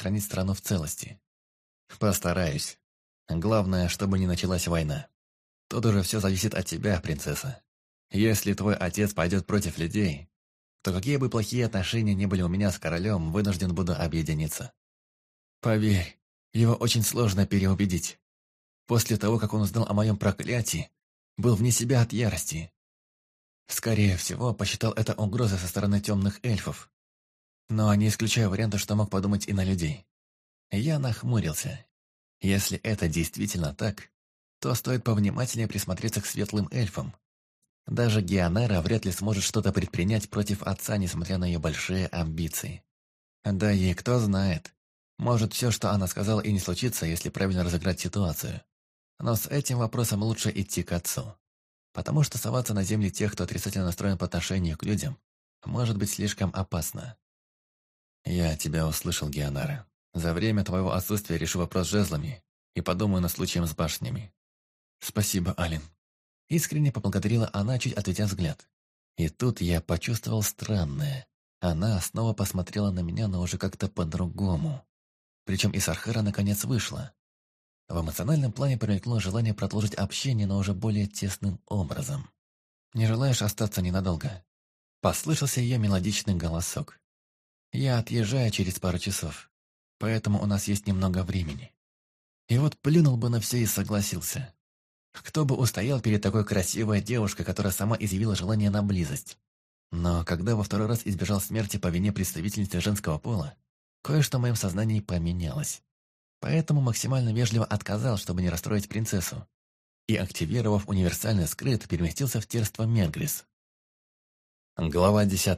сохранить страну в целости. Постараюсь. Главное, чтобы не началась война. Тут уже все зависит от тебя, принцесса. Если твой отец пойдет против людей, то какие бы плохие отношения ни были у меня с королем, вынужден буду объединиться. Поверь, его очень сложно переубедить. После того, как он узнал о моем проклятии, был вне себя от ярости. Скорее всего, посчитал это угрозой со стороны темных эльфов. Но не исключаю варианта, что мог подумать и на людей. Я нахмурился. Если это действительно так, то стоит повнимательнее присмотреться к светлым эльфам. Даже Геонера вряд ли сможет что-то предпринять против отца, несмотря на ее большие амбиции. Да и кто знает, может все, что она сказала, и не случится, если правильно разыграть ситуацию. Но с этим вопросом лучше идти к отцу. Потому что соваться на земли тех, кто отрицательно настроен по отношению к людям, может быть слишком опасно. Я тебя услышал, Геонара. За время твоего отсутствия решу вопрос с жезлами и подумаю над случаем с башнями. Спасибо, Ален. Искренне поблагодарила она, чуть отведя взгляд. И тут я почувствовал странное. Она снова посмотрела на меня, но уже как-то по-другому. Причем и Сархара наконец вышла. В эмоциональном плане промелькнуло желание продолжить общение, но уже более тесным образом. «Не желаешь остаться ненадолго?» Послышался ее мелодичный голосок. «Я отъезжаю через пару часов, поэтому у нас есть немного времени». И вот плюнул бы на все и согласился. Кто бы устоял перед такой красивой девушкой, которая сама изъявила желание на близость? Но когда во второй раз избежал смерти по вине представительницы женского пола, кое-что в моем сознании поменялось. Поэтому максимально вежливо отказал, чтобы не расстроить принцессу. И, активировав универсальный скрыт, переместился в терство Мергрис. Глава 10.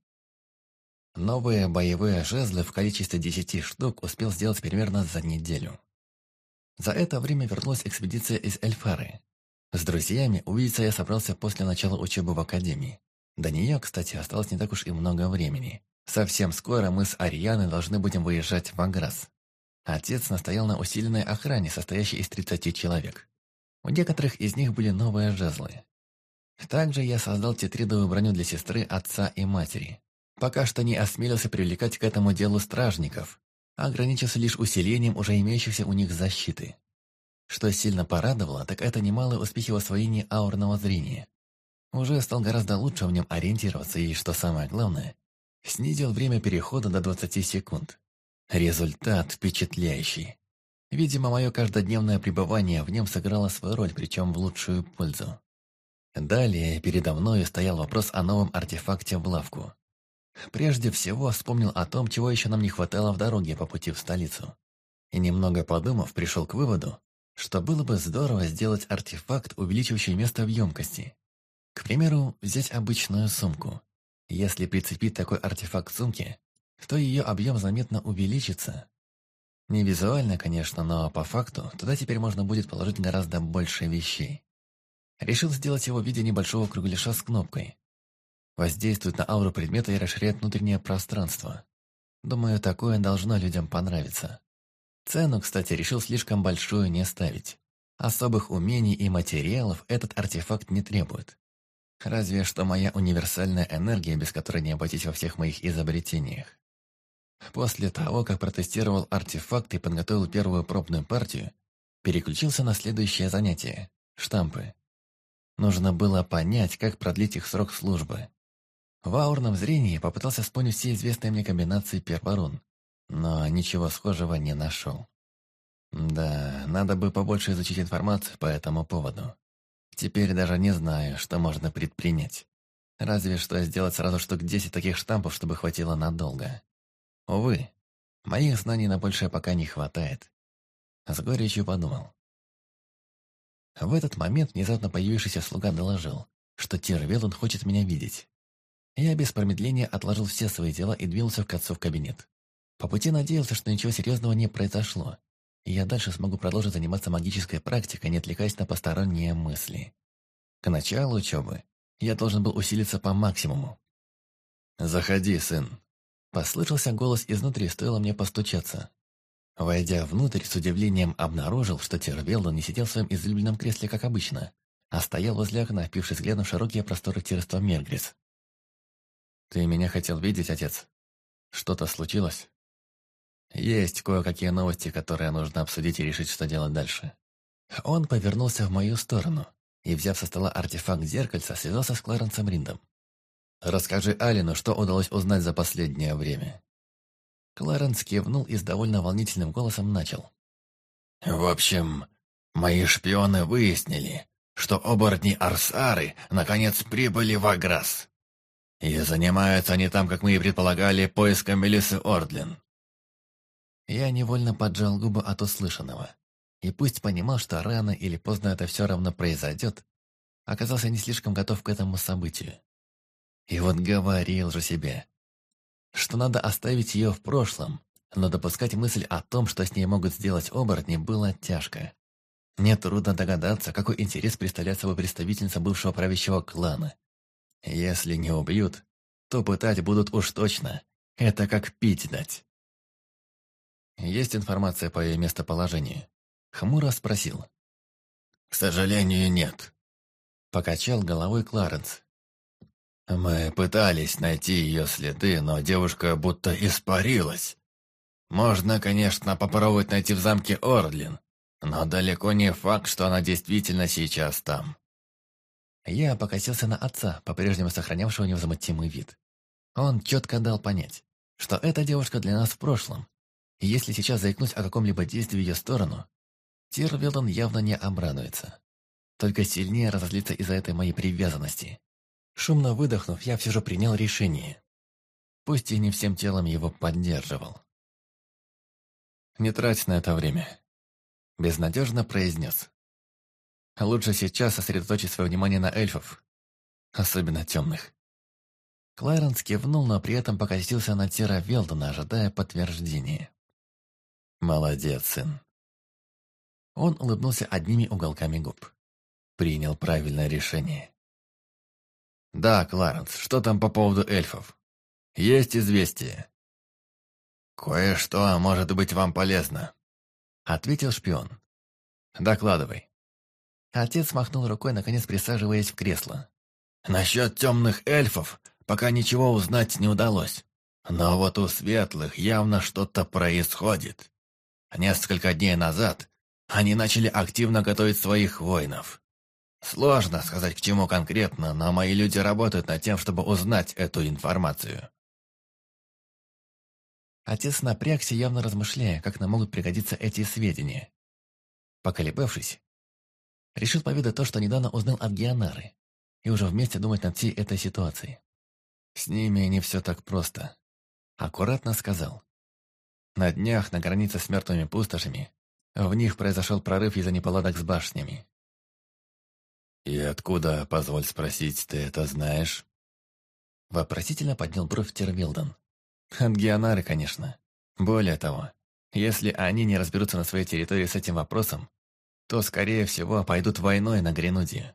Новые боевые жезлы в количестве 10 штук успел сделать примерно за неделю. За это время вернулась экспедиция из Эльфары. С друзьями увидеться я собрался после начала учебы в академии. До нее, кстати, осталось не так уж и много времени. Совсем скоро мы с Арианой должны будем выезжать в Аграс. Отец настоял на усиленной охране, состоящей из 30 человек. У некоторых из них были новые жезлы. Также я создал тетридовую броню для сестры, отца и матери. Пока что не осмелился привлекать к этому делу стражников, а ограничился лишь усилением уже имеющихся у них защиты. Что сильно порадовало, так это немалые успехи в освоении аурного зрения. Уже стал гораздо лучше в нем ориентироваться и, что самое главное, снизил время перехода до 20 секунд. Результат впечатляющий. Видимо, мое каждодневное пребывание в нем сыграло свою роль, причем в лучшую пользу. Далее передо мною стоял вопрос о новом артефакте в лавку. Прежде всего вспомнил о том, чего еще нам не хватало в дороге по пути в столицу. И немного подумав, пришел к выводу, что было бы здорово сделать артефакт, увеличивающий место в емкости. К примеру, взять обычную сумку. Если прицепить такой артефакт к сумке, то ее объем заметно увеличится. Не визуально, конечно, но по факту туда теперь можно будет положить гораздо больше вещей. Решил сделать его в виде небольшого кругляша с кнопкой. Воздействует на ауру предмета и расширяет внутреннее пространство. Думаю, такое должно людям понравиться. Цену, кстати, решил слишком большую не ставить. Особых умений и материалов этот артефакт не требует. Разве что моя универсальная энергия, без которой не обойтись во всех моих изобретениях. После того, как протестировал артефакт и подготовил первую пробную партию, переключился на следующее занятие – штампы. Нужно было понять, как продлить их срок службы. В аурном зрении попытался вспомнить все известные мне комбинации перворун, но ничего схожего не нашел. Да, надо бы побольше изучить информацию по этому поводу. Теперь даже не знаю, что можно предпринять. Разве что сделать сразу штук 10 таких штампов, чтобы хватило надолго. Увы, моих знаний на большее пока не хватает. С горечью подумал. В этот момент внезапно появившийся слуга доложил, что Тирвелун хочет меня видеть. Я без промедления отложил все свои дела и двинулся к отцу в кабинет. По пути надеялся, что ничего серьезного не произошло, и я дальше смогу продолжить заниматься магической практикой, не отвлекаясь на посторонние мысли. К началу учебы я должен был усилиться по максимуму. «Заходи, сын», — послышался голос изнутри, стоило мне постучаться. Войдя внутрь, с удивлением обнаружил, что Тирвелун не сидел в своем излюбленном кресле, как обычно, а стоял возле окна, впившись взглядом в широкие просторы терства Мергрис. «Ты меня хотел видеть, отец? Что-то случилось?» Есть кое-какие новости, которые нужно обсудить и решить, что делать дальше. Он повернулся в мою сторону и, взяв со стола артефакт зеркальца, связался с Кларенсом Риндом. «Расскажи Алину, что удалось узнать за последнее время». Кларенс кивнул и с довольно волнительным голосом начал. В общем, мои шпионы выяснили, что оборотни Арсары наконец прибыли в Аграс. И занимаются они там, как мы и предполагали, поиском Мелиссы Ордлин. Я невольно поджал губы от услышанного. И пусть понимал, что рано или поздно это все равно произойдет, оказался не слишком готов к этому событию. И вот говорил же себе, что надо оставить ее в прошлом, но допускать мысль о том, что с ней могут сделать оборотни, было тяжко. Нетрудно догадаться, какой интерес представляет собой представительница бывшего правящего клана. Если не убьют, то пытать будут уж точно. Это как пить дать. Есть информация по ее местоположению? Хмуро спросил. К сожалению, нет. Покачал головой Кларенс. Мы пытались найти ее следы, но девушка будто испарилась. Можно, конечно, попробовать найти в замке Ордлин, но далеко не факт, что она действительно сейчас там. Я покосился на отца, по-прежнему сохранявшего невозмутимый вид. Он четко дал понять, что эта девушка для нас в прошлом, и если сейчас заикнусь о каком-либо действии в ее сторону, Тирвелдон явно не обрадуется. Только сильнее разозлится из-за этой моей привязанности. Шумно выдохнув, я все же принял решение. Пусть и не всем телом его поддерживал. «Не трать на это время», — безнадежно произнес. «Лучше сейчас сосредоточить свое внимание на эльфов, особенно темных». Кларенс кивнул, но при этом покосился на Тирвелдона, ожидая подтверждения. «Молодец, сын». Он улыбнулся одними уголками губ. Принял правильное решение. «Да, Кларенс, что там по поводу эльфов? Есть известие?» «Кое-что может быть вам полезно», — ответил шпион. «Докладывай». Отец махнул рукой, наконец присаживаясь в кресло. «Насчет темных эльфов пока ничего узнать не удалось. Но вот у светлых явно что-то происходит. Несколько дней назад они начали активно готовить своих воинов. Сложно сказать, к чему конкретно, но мои люди работают над тем, чтобы узнать эту информацию». Отец напрягся, явно размышляя, как нам могут пригодиться эти сведения. Поколебавшись, решил поведать то, что недавно узнал от Геонары, и уже вместе думать над всей этой ситуацией. С ними не все так просто. Аккуратно сказал. На днях на границе с мертвыми пустошами в них произошел прорыв из-за неполадок с башнями. «И откуда, позволь спросить, ты это знаешь?» Вопросительно поднял бровь Тирвелдон. От Геонары, конечно. Более того, если они не разберутся на своей территории с этим вопросом, то, скорее всего, пойдут войной на Гренуде.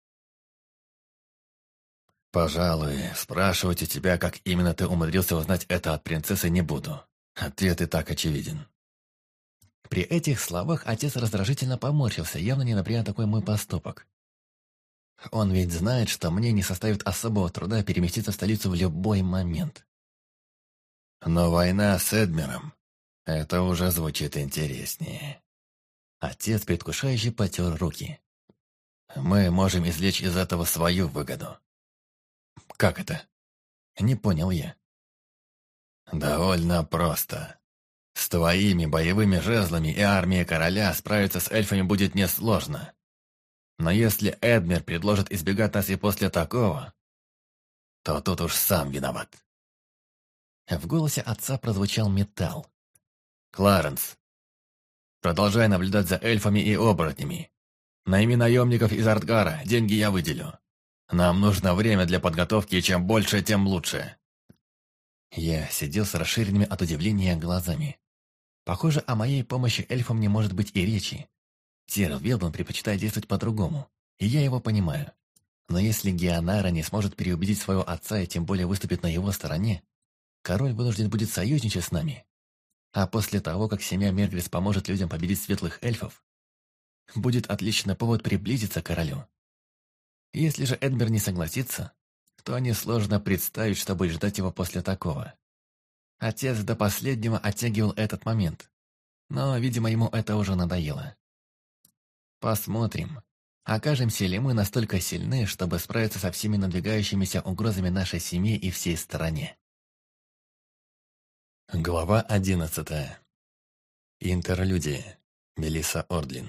«Пожалуй, спрашивать у тебя, как именно ты умудрился узнать это от принцессы, не буду. Ответ и так очевиден». При этих словах отец раздражительно поморщился, явно не одобряя такой мой поступок. Он ведь знает, что мне не составит особого труда переместиться в столицу в любой момент. Но война с Эдмером — это уже звучит интереснее. Отец предвкушающе потер руки. Мы можем извлечь из этого свою выгоду. Как это? Не понял я. Довольно просто. С твоими боевыми жезлами и армией короля справиться с эльфами будет несложно. Но если Эдмер предложит избегать нас и после такого, то тут уж сам виноват. В голосе отца прозвучал металл. «Кларенс, продолжай наблюдать за эльфами и оборотнями. Найми наемников из Артгара, деньги я выделю. Нам нужно время для подготовки, и чем больше, тем лучше». Я сидел с расширенными от удивления глазами. Похоже, о моей помощи эльфам не может быть и речи. Тирвелдон предпочитает действовать по-другому, и я его понимаю. Но если Геонара не сможет переубедить своего отца и тем более выступит на его стороне, король вынужден будет союзничать с нами. А после того, как семья Мергрис поможет людям победить светлых эльфов, будет отличный повод приблизиться к королю. Если же Эдмер не согласится, то несложно представить, что будет ждать его после такого. Отец до последнего оттягивал этот момент. Но, видимо, ему это уже надоело. Посмотрим, окажемся ли мы настолько сильны, чтобы справиться со всеми надвигающимися угрозами нашей семье и всей стране. Глава 11. Интерлюдия. Мелисса Ордлин.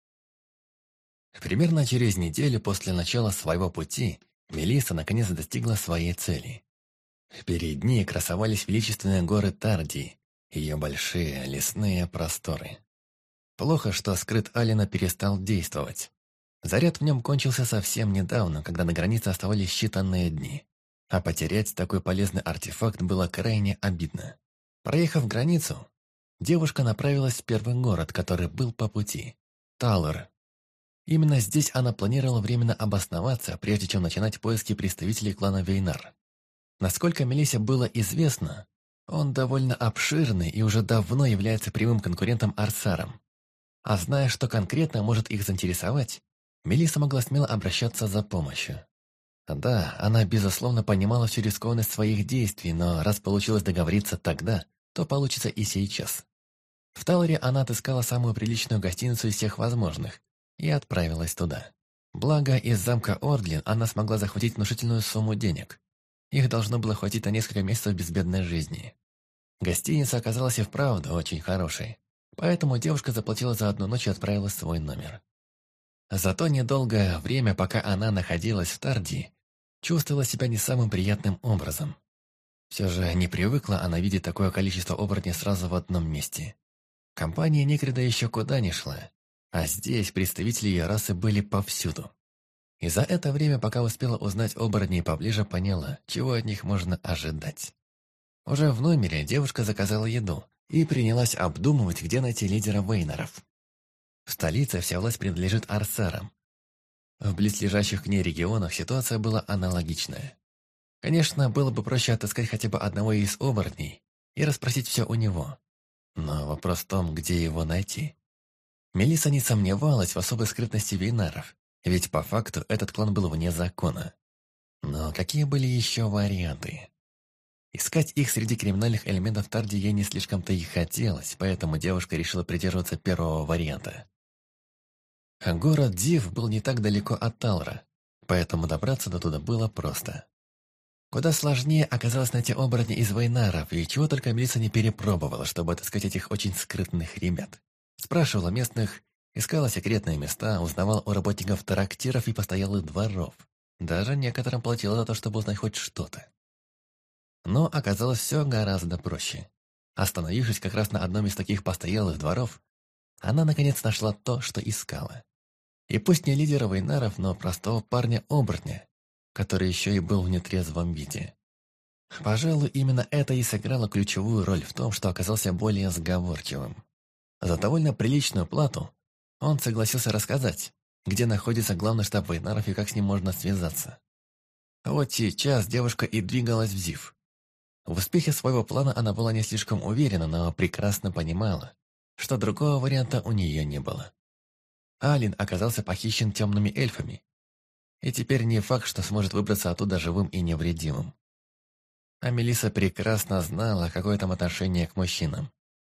Примерно через неделю после начала своего пути Мелисса наконец достигла своей цели. Перед ней красовались величественные горы Тардии, ее большие лесные просторы. Плохо, что скрыт Алина перестал действовать. Заряд в нем кончился совсем недавно, когда на границе оставались считанные дни. А потерять такой полезный артефакт было крайне обидно. Проехав границу, девушка направилась в первый город, который был по пути – Талор. Именно здесь она планировала временно обосноваться, прежде чем начинать поиски представителей клана Вейнар. Насколько Мелиссе было известно, он довольно обширный и уже давно является прямым конкурентом Арсарам. А зная, что конкретно может их заинтересовать, Мелисса могла смело обращаться за помощью. Да, она безусловно понимала всю рискованность своих действий, но раз получилось договориться тогда, то получится и сейчас. В Талоре она отыскала самую приличную гостиницу из всех возможных и отправилась туда. Благо, из замка Ордлин она смогла захватить внушительную сумму денег. Их должно было хватить на несколько месяцев безбедной жизни. Гостиница оказалась и вправду очень хорошей, поэтому девушка заплатила за одну ночь и отправилась в свой номер. За то недолгое время, пока она находилась в Тардии, чувствовала себя не самым приятным образом. Все же не привыкла она видеть такое количество оборотней сразу в одном месте. Компания Некрида еще куда ни шла, а здесь представители ее расы были повсюду. И за это время, пока успела узнать оборотней поближе, поняла, чего от них можно ожидать. Уже в номере девушка заказала еду и принялась обдумывать, где найти лидера Вейнаров. В столице вся власть принадлежит Арсарам. В близлежащих к ней регионах ситуация была аналогичная. Конечно, было бы проще отыскать хотя бы одного из оборотней и расспросить все у него. Но вопрос в том, где его найти. Мелисса не сомневалась в особой скрытности Вейнаров, ведь по факту этот клан был вне закона. Но какие были еще варианты? Искать их среди криминальных элементов Тарди ей не слишком-то и хотелось, поэтому девушка решила придерживаться первого варианта. Город Див был не так далеко от Талра, поэтому добраться до туда было просто. Куда сложнее оказалось найти оборотня из Вейнаров, и чего только Мелисса не перепробовала, чтобы отыскать этих очень скрытных ребят. Спрашивала местных, искала секретные места, узнавала у работников трактиров и постоялых дворов. Даже некоторым платила за то, чтобы узнать хоть что-то. Но оказалось все гораздо проще. Остановившись как раз на одном из таких постоялых дворов, она наконец нашла то, что искала. И пусть не лидера Вейнаров, но простого парня-оборотня, который еще и был в нетрезвом виде. Пожалуй, именно это и сыграло ключевую роль в том, что оказался более сговорчивым. За довольно приличную плату он согласился рассказать, где находится главный штаб Вейнаров и как с ним можно связаться. Вот сейчас девушка и двигалась в Зив. В успехе своего плана она была не слишком уверена, но прекрасно понимала, что другого варианта у нее не было. Алин оказался похищен темными эльфами, и теперь не факт, что сможет выбраться оттуда живым и невредимым. А Мелисса прекрасно знала, какое там отношение к мужчинам.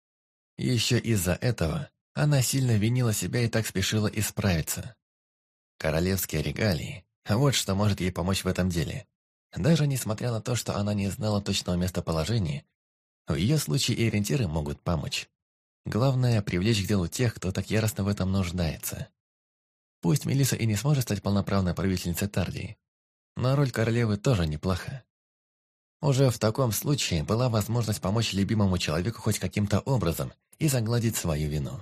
И еще из-за этого она сильно винила себя и так спешила исправиться. Королевские регалии – вот что может ей помочь в этом деле. Даже несмотря на то, что она не знала точного местоположения, в ее случае и ориентиры могут помочь. Главное – привлечь к делу тех, кто так яростно в этом нуждается. Пусть Мелисса и не сможет стать полноправной правительницей Тардии, но роль королевы тоже неплоха. Уже в таком случае была возможность помочь любимому человеку хоть каким-то образом и загладить свою вину.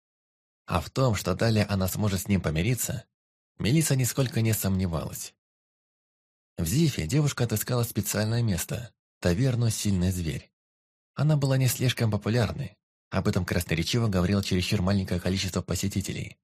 А в том, что далее она сможет с ним помириться, Мелисса нисколько не сомневалась. В Зифе девушка отыскала специальное место – таверну «Сильный зверь». Она была не слишком популярной, об этом красноречиво говорило чересчур маленькое количество посетителей.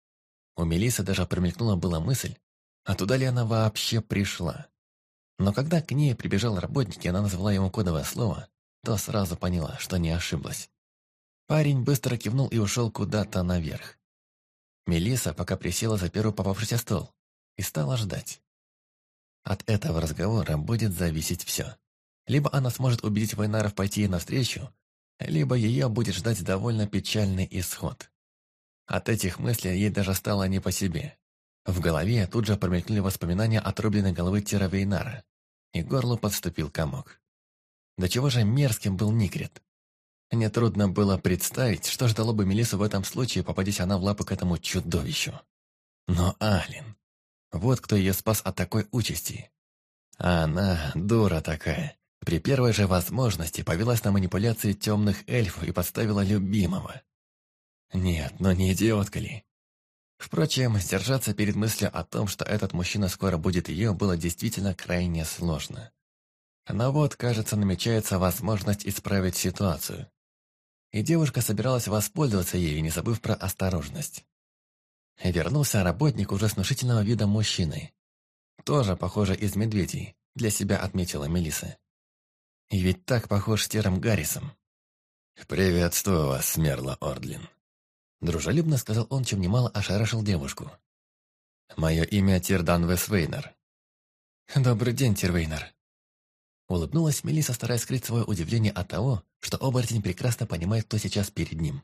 У Мелиссы даже промелькнула была мысль, а туда ли она вообще пришла. Но когда к ней прибежал работник, и она назвала ему кодовое слово, то сразу поняла, что не ошиблась. Парень быстро кивнул и ушел куда-то наверх. Мелисса пока присела за первый попавшийся стол и стала ждать. От этого разговора будет зависеть все. Либо она сможет убедить Вайнаров пойти ей навстречу, либо ее будет ждать довольно печальный исход. От этих мыслей ей даже стало не по себе. В голове тут же промелькнули воспоминания отрубленной головы Тира Вейнара, и к горлу подступил комок. До чего же мерзким был Никрит. Нетрудно было представить, что ждало бы Мелиссу в этом случае, попадись она в лапы к этому чудовищу. Но Алин, вот кто ее спас от такой участи. А она, дура такая, при первой же возможности повелась на манипуляции темных эльфов и подставила любимого. Нет, но не идиотка ли? Впрочем, сдержаться перед мыслью о том, что этот мужчина скоро будет ее, было действительно крайне сложно. Но вот, кажется, намечается возможность исправить ситуацию. И девушка собиралась воспользоваться ею, не забыв про осторожность. Вернулся работник уже с внушительного вида мужчины. Тоже, похоже, из медведей, для себя отметила Мелисса. И ведь так похож с Тером Гаррисом. «Приветствую вас, Мерла Ордлин», — дружелюбно сказал он, чем немало ошарашил девушку. «Мое имя Тирдан Весвейнер». «Добрый день, Тирвейнер». Улыбнулась Мелисса, стараясь скрыть свое удивление от того, что оборотень прекрасно понимает, кто сейчас перед ним.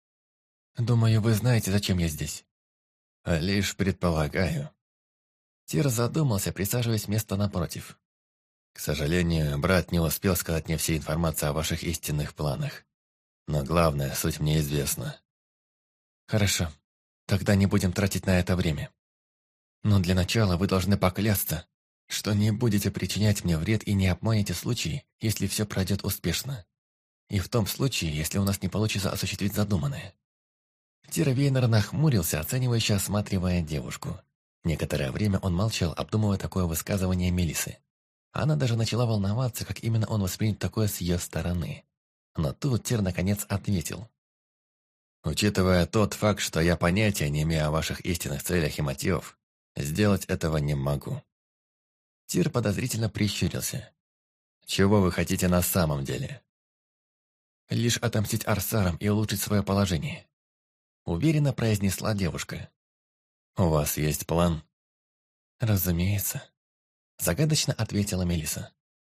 «Думаю, вы знаете, зачем я здесь». «Лишь предполагаю». Тир задумался, присаживаясь в место напротив. «К сожалению, брат не успел сказать мне всей информации о ваших истинных планах. Но главное, суть мне известна». «Хорошо, тогда не будем тратить на это время. Но для начала вы должны поклясться, что не будете причинять мне вред и не обманете случай, если все пройдет успешно. И в том случае, если у нас не получится осуществить задуманное». Тир Вейнер нахмурился, оценивающе осматривая девушку. Некоторое время он молчал, обдумывая такое высказывание Мелиссы. Она даже начала волноваться, как именно он воспримет такое с ее стороны. Но тут Тир наконец ответил. «Учитывая тот факт, что я понятия не имею о ваших истинных целях и мотивах, сделать этого не могу». Тир подозрительно прищурился. «Чего вы хотите на самом деле?» «Лишь отомстить Арсарам и улучшить свое положение», — уверенно произнесла девушка. «У вас есть план?» «Разумеется», — загадочно ответила Мелисса.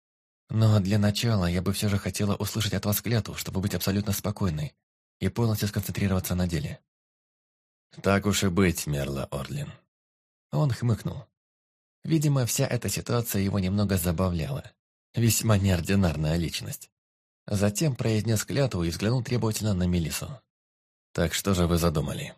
«Но для начала я бы все же хотела услышать от вас клятву, чтобы быть абсолютно спокойной и полностью сконцентрироваться на деле». «Так уж и быть, Мерла Ордлин». Он хмыкнул. Видимо, вся эта ситуация его немного забавляла. Весьма неординарная личность. Затем произнес клятву и взглянул требовательно на Мелиссу. «Так что же вы задумали?»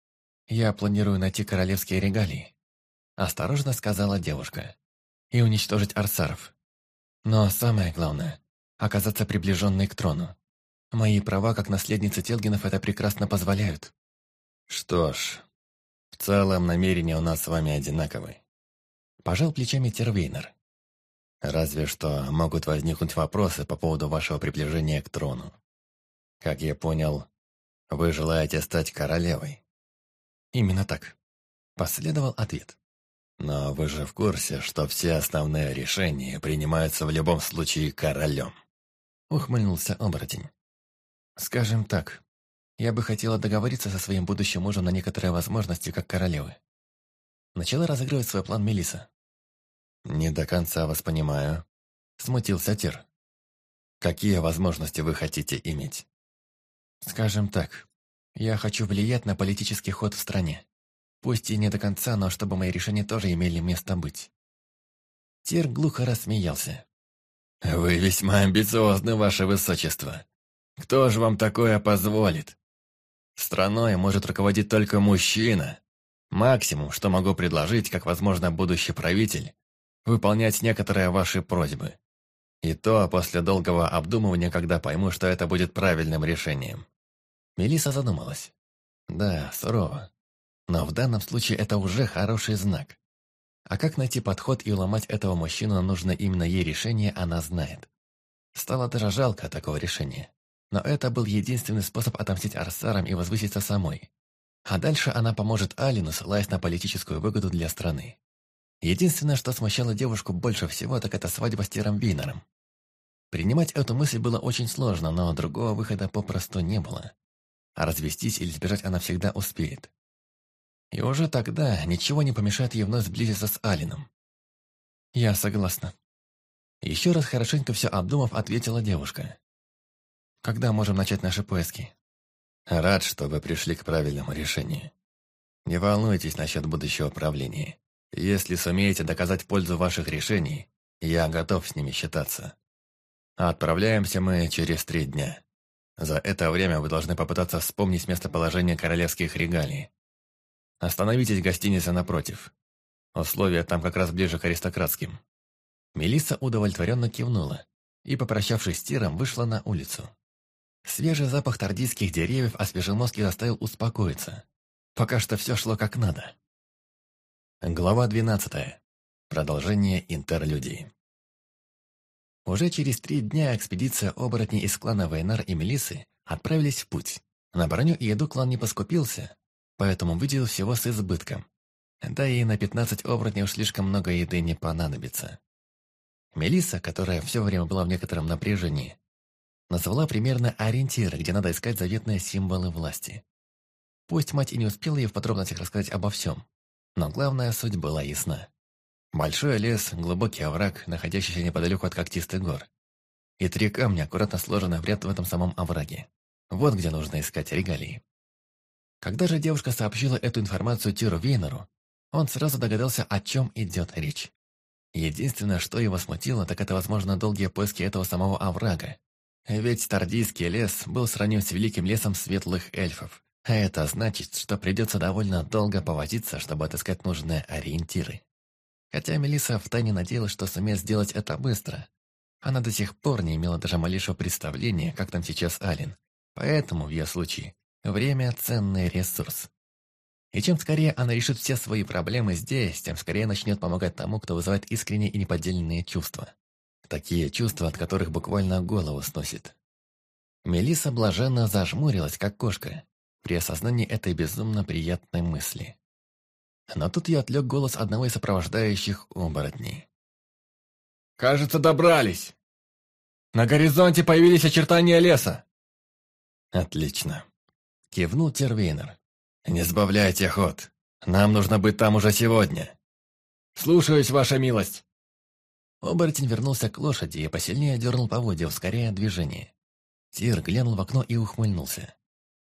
«Я планирую найти королевские регалии», — осторожно сказала девушка, «и уничтожить арсаров. Но самое главное — оказаться приближенной к трону. Мои права как наследницы Телгинов это прекрасно позволяют». «Что ж, в целом намерения у нас с вами одинаковы», — пожал плечами Тервейнер. «Разве что могут возникнуть вопросы по поводу вашего приближения к трону. Как я понял, вы желаете стать королевой?» «Именно так», — последовал ответ. «Но вы же в курсе, что все основные решения принимаются в любом случае королем?» — ухмыльнулся оборотень. «Скажем так, я бы хотела договориться со своим будущим мужем на некоторые возможности как королевы». Начала разыгрывать свой план Мелисса. «Не до конца вас понимаю», — смутился Тир. «Какие возможности вы хотите иметь?» «Скажем так, я хочу влиять на политический ход в стране. Пусть и не до конца, но чтобы мои решения тоже имели место быть». Тир глухо рассмеялся. «Вы весьма амбициозны, ваше высочество. Кто же вам такое позволит? Страной может руководить только мужчина. Максимум, что могу предложить, как, возможно, будущий правитель, выполнять некоторые ваши просьбы. И то после долгого обдумывания, когда пойму, что это будет правильным решением». Мелисса задумалась. Да, сурово. Но в данном случае это уже хороший знак. А как найти подход и уломать этого мужчину нужно именно ей решение, она знает. Стало даже жалко такого решения. Но это был единственный способ отомстить Арсарам и возвыситься самой. А дальше она поможет Алину, ссылаясь на политическую выгоду для страны. Единственное, что смущало девушку больше всего, так это свадьба с Тиром Вейнером. Принимать эту мысль было очень сложно, но другого выхода попросту не было. А развестись или сбежать она всегда успеет. И уже тогда ничего не помешает ей вновь сблизиться с Алином. «Я согласна», Еще раз хорошенько все обдумав, ответила девушка. «Когда можем начать наши поиски?» Рад, что вы пришли к правильному решению. Не волнуйтесь насчет будущего правления. Если сумеете доказать пользу ваших решений, я готов с ними считаться. Отправляемся мы через 3 дня. За это время вы должны попытаться вспомнить местоположение королевских регалий. Остановитесь в гостинице напротив. Условия там как раз ближе к аристократским». Мелисса удовлетворенно кивнула и, попрощавшись с Тиром, вышла на улицу. Свежий запах тардийских деревьев освежил мозг и заставил успокоиться. Пока что все шло как надо. Глава 12. Продолжение интерлюдии. Уже через 3 дня экспедиция оборотней из клана Вейнар и Мелиссы отправились в путь. На броню и еду клан не поскупился, поэтому выделил всего с избытком. Да и на 15 оборотней уж слишком много еды не понадобится. Мелисса, которая все время была в некотором напряжении, назвала примерно ориентиры, где надо искать заветные символы власти. Пусть мать и не успела ей в подробностях рассказать обо всем, но главная суть была ясна. Большой лес, глубокий овраг, находящийся неподалеку от когтистых гор. И 3 камня аккуратно сложены в ряд в этом самом овраге. Вот где нужно искать регалии. Когда же девушка сообщила эту информацию Тиру Вейнеру, он сразу догадался, о чем идет речь. Единственное, что его смутило, так это, возможно, долгие поиски этого самого оврага. Ведь Тардийский лес был сравним с великим лесом светлых эльфов, а это значит, что придется довольно долго повозиться, чтобы отыскать нужные ориентиры. Хотя Мелисса втайне надеялась, что сумеет сделать это быстро. Она до сих пор не имела даже малейшего представления, как там сейчас Ален. Поэтому, в ее случае, время – ценный ресурс. И чем скорее она решит все свои проблемы здесь, тем скорее начнет помогать тому, кто вызывает искренние и неподдельные чувства. Такие чувства, от которых буквально голову сносит. Мелисса блаженно зажмурилась, как кошка, при осознании этой безумно приятной мысли. Но тут ее отвлек голос одного из сопровождающих оборотней. «Кажется, добрались! На горизонте появились очертания леса!» «Отлично!» — кивнул Тервейнер. «Не сбавляйте ход. Нам нужно быть там уже сегодня. Слушаюсь, ваша милость!» Оборотень вернулся к лошади и посильнее дернул поводья, ускоряя движение. Тир глянул в окно и ухмыльнулся.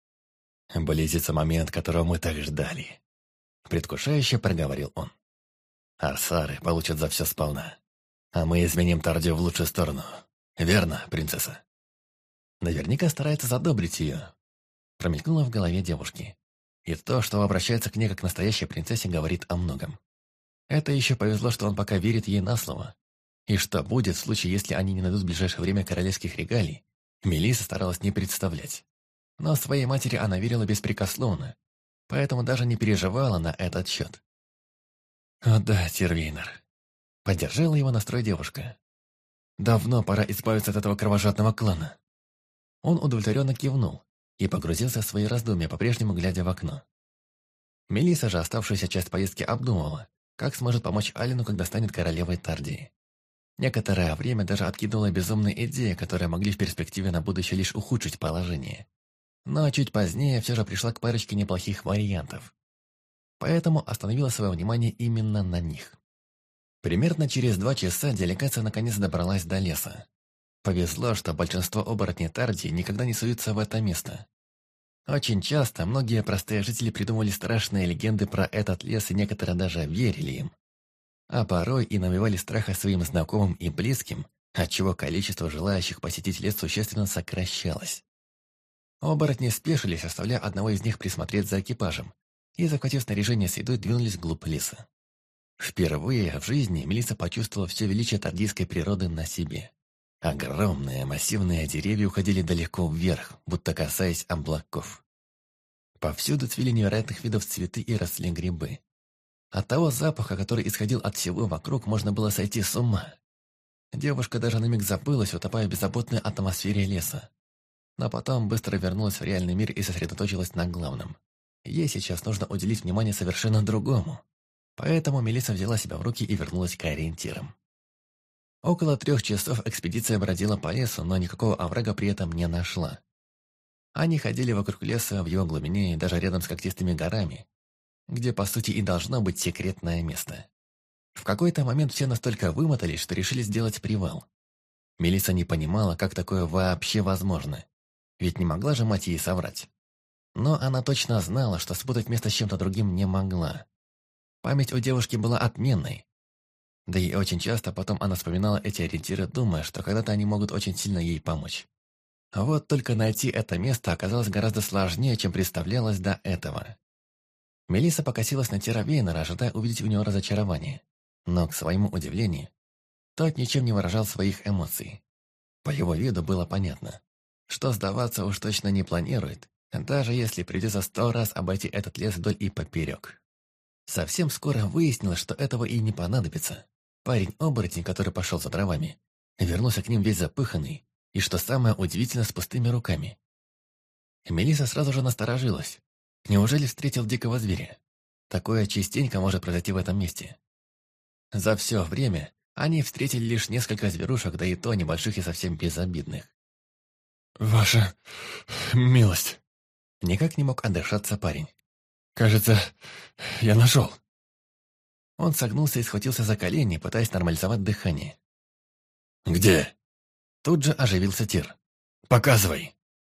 «Близится момент, которого мы так ждали», — предвкушающе проговорил он. «Арсары получат за все сполна, а мы изменим Тардию в лучшую сторону. Верно, принцесса?» Наверняка старается задобрить ее. Промелькнуло в голове девушки. И то, что обращается к ней как к настоящей принцессе, говорит о многом. Это еще повезло, что он пока верит ей на слово. И что будет в случае, если они не найдут в ближайшее время королевских регалий, Мелисса старалась не представлять. Но своей матери она верила беспрекословно, поэтому даже не переживала на этот счет. «О да, Тервейнер», — поддержала его настрой девушка. «Давно пора избавиться от этого кровожадного клана». Он удовлетворенно кивнул и погрузился в свои раздумья, по-прежнему глядя в окно. Мелисса же оставшуюся часть поездки обдумывала, как сможет помочь Алину, когда станет королевой Тардии. Некоторое время даже откидывала безумные идеи, которые могли в перспективе на будущее лишь ухудшить положение. Но чуть позднее все же пришла к парочке неплохих вариантов. Поэтому остановила свое внимание именно на них. Примерно через 2 часа делегация наконец добралась до леса. Повезло, что большинство оборотней Тардии никогда не суются в это место. Очень часто многие простые жители придумывали страшные легенды про этот лес, и некоторые даже верили им. А порой и навевали страха своим знакомым и близким, отчего количество желающих посетить лес существенно сокращалось. Оборотни спешились, оставляя одного из них присмотреть за экипажем, и, захватив снаряжение с едой, двинулись вглубь леса. Впервые в жизни Мелисса почувствовала все величие тардийской природы на себе. Огромные массивные деревья уходили далеко вверх, будто касаясь облаков. Повсюду цвели невероятных видов цветы и росли грибы. От того запаха, который исходил от всего вокруг, можно было сойти с ума. Девушка даже на миг забылась, утопая в беззаботной атмосфере леса. Но потом быстро вернулась в реальный мир и сосредоточилась на главном. Ей сейчас нужно уделить внимание совершенно другому. Поэтому Мелисса взяла себя в руки и вернулась к ориентирам. Около 3 часов экспедиция бродила по лесу, но никакого оврага при этом не нашла. Они ходили вокруг леса, в его глубине и даже рядом с когтистыми горами, где, по сути, и должно быть секретное место. В какой-то момент все настолько вымотались, что решили сделать привал. Мелисса не понимала, как такое вообще возможно. Ведь не могла же мать ей соврать. Но она точно знала, что спутать место с чем-то другим не могла. Память у девушки была отменной. Да и очень часто потом она вспоминала эти ориентиры, думая, что когда-то они могут очень сильно ей помочь. А вот только найти это место оказалось гораздо сложнее, чем представлялось до этого. Мелисса покосилась на Тира Вейнера, ожидая увидеть у него разочарование. Но, к своему удивлению, тот ничем не выражал своих эмоций. По его виду было понятно, что сдаваться уж точно не планирует, даже если придется 100 раз обойти этот лес вдоль и поперек. Совсем скоро выяснилось, что этого и не понадобится. Парень-оборотень, который пошел за дровами, вернулся к ним весь запыханный, и, что самое удивительное, с пустыми руками. Мелисса сразу же насторожилась. Неужели встретил дикого зверя? Такое частенько может произойти в этом месте. За все время они встретили лишь несколько зверушек, да и то небольших и совсем безобидных. «Ваша милость!» Никак не мог отдышаться парень. «Кажется, я нашел». Он согнулся и схватился за колени, пытаясь нормализовать дыхание. «Где?» Тут же оживился Тир. «Показывай!»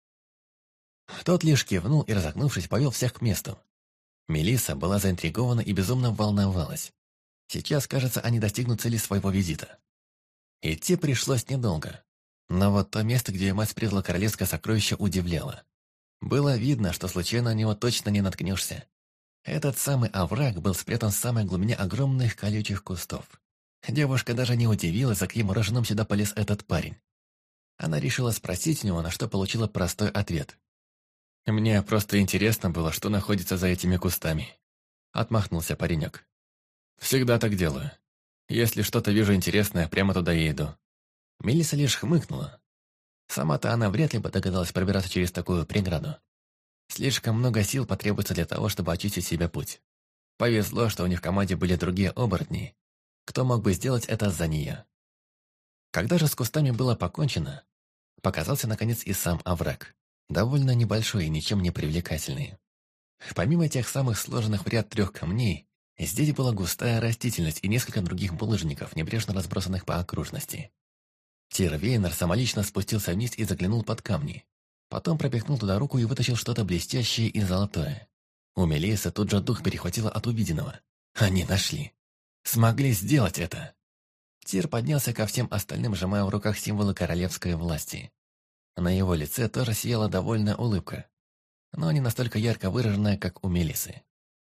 Тот лишь кивнул и, разогнувшись, повел всех к месту. Мелисса была заинтригована и безумно волновалась. Сейчас, кажется, они достигнут цели своего визита. Идти пришлось недолго. Но вот то место, где мать спрятала королевское сокровище, удивляло. Было видно, что случайно на него точно не наткнешься. Этот самый овраг был спрятан в самой глубине огромных колючих кустов. Девушка даже не удивилась, за каким рожном сюда полез этот парень. Она решила спросить у него, на что получила простой ответ. «Мне просто интересно было, что находится за этими кустами», — отмахнулся паренек. «Всегда так делаю. Если что-то вижу интересное, прямо туда и иду». Мелисса лишь хмыкнула. Сама-то она вряд ли бы догадалась пробираться через такую преграду. Слишком много сил потребуется для того, чтобы очистить себе путь. Повезло, что у них в команде были другие оборотни. Кто мог бы сделать это за нее? Когда же с кустами было покончено, показался, наконец, и сам овраг. Довольно небольшой и ничем не привлекательный. Помимо тех самых сложенных в ряд 3 камней, здесь была густая растительность и несколько других булыжников, небрежно разбросанных по окружности. Тир Вейнер самолично спустился вниз и заглянул под камни. Потом пропихнул туда руку и вытащил что-то блестящее и золотое. У Мелиссы тут же дух перехватило от увиденного. Они нашли. Смогли сделать это. Тир поднялся ко всем остальным, сжимая в руках символы королевской власти. На его лице тоже сияла довольная улыбка, но не настолько ярко выраженная, как у Мелиссы.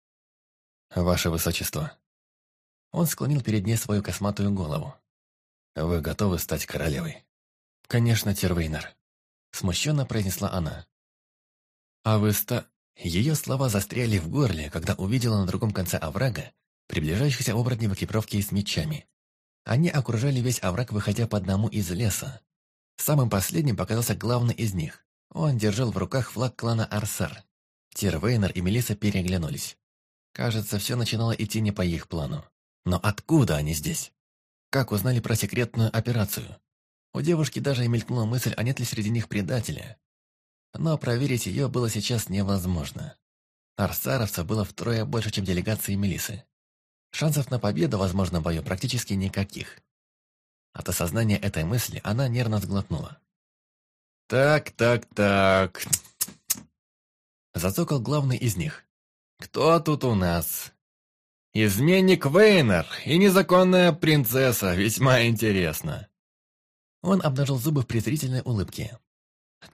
«Ваше Высочество». Он склонил перед ней свою косматую голову. «Вы готовы стать королевой?» «Конечно, Тир Вейнер», — смущенно произнесла она. «А вы Ее слова застряли в горле, когда увидела на другом конце оврага приближающихся оборотней в экипировке и с мечами. Они окружали весь овраг, выходя по одному из леса. Самым последним показался главный из них. Он держал в руках флаг клана Арсар. Тир Вейнер и Мелисса переглянулись. Кажется, все начинало идти не по их плану. Но откуда они здесь? Как узнали про секретную операцию? У девушки даже и мелькнула мысль, а нет ли среди них предателя. Но проверить ее было сейчас невозможно. Арсаровцев было втрое больше, чем делегации Мелиссы. Шансов на победу, возможно, в бою практически никаких. От осознания этой мысли она нервно сглотнула. «Так. Зацокал главный из них. «Кто тут у нас?» «Изменник Вейнер и незаконная принцесса, весьма интересно». Он обнажил зубы в презрительной улыбке.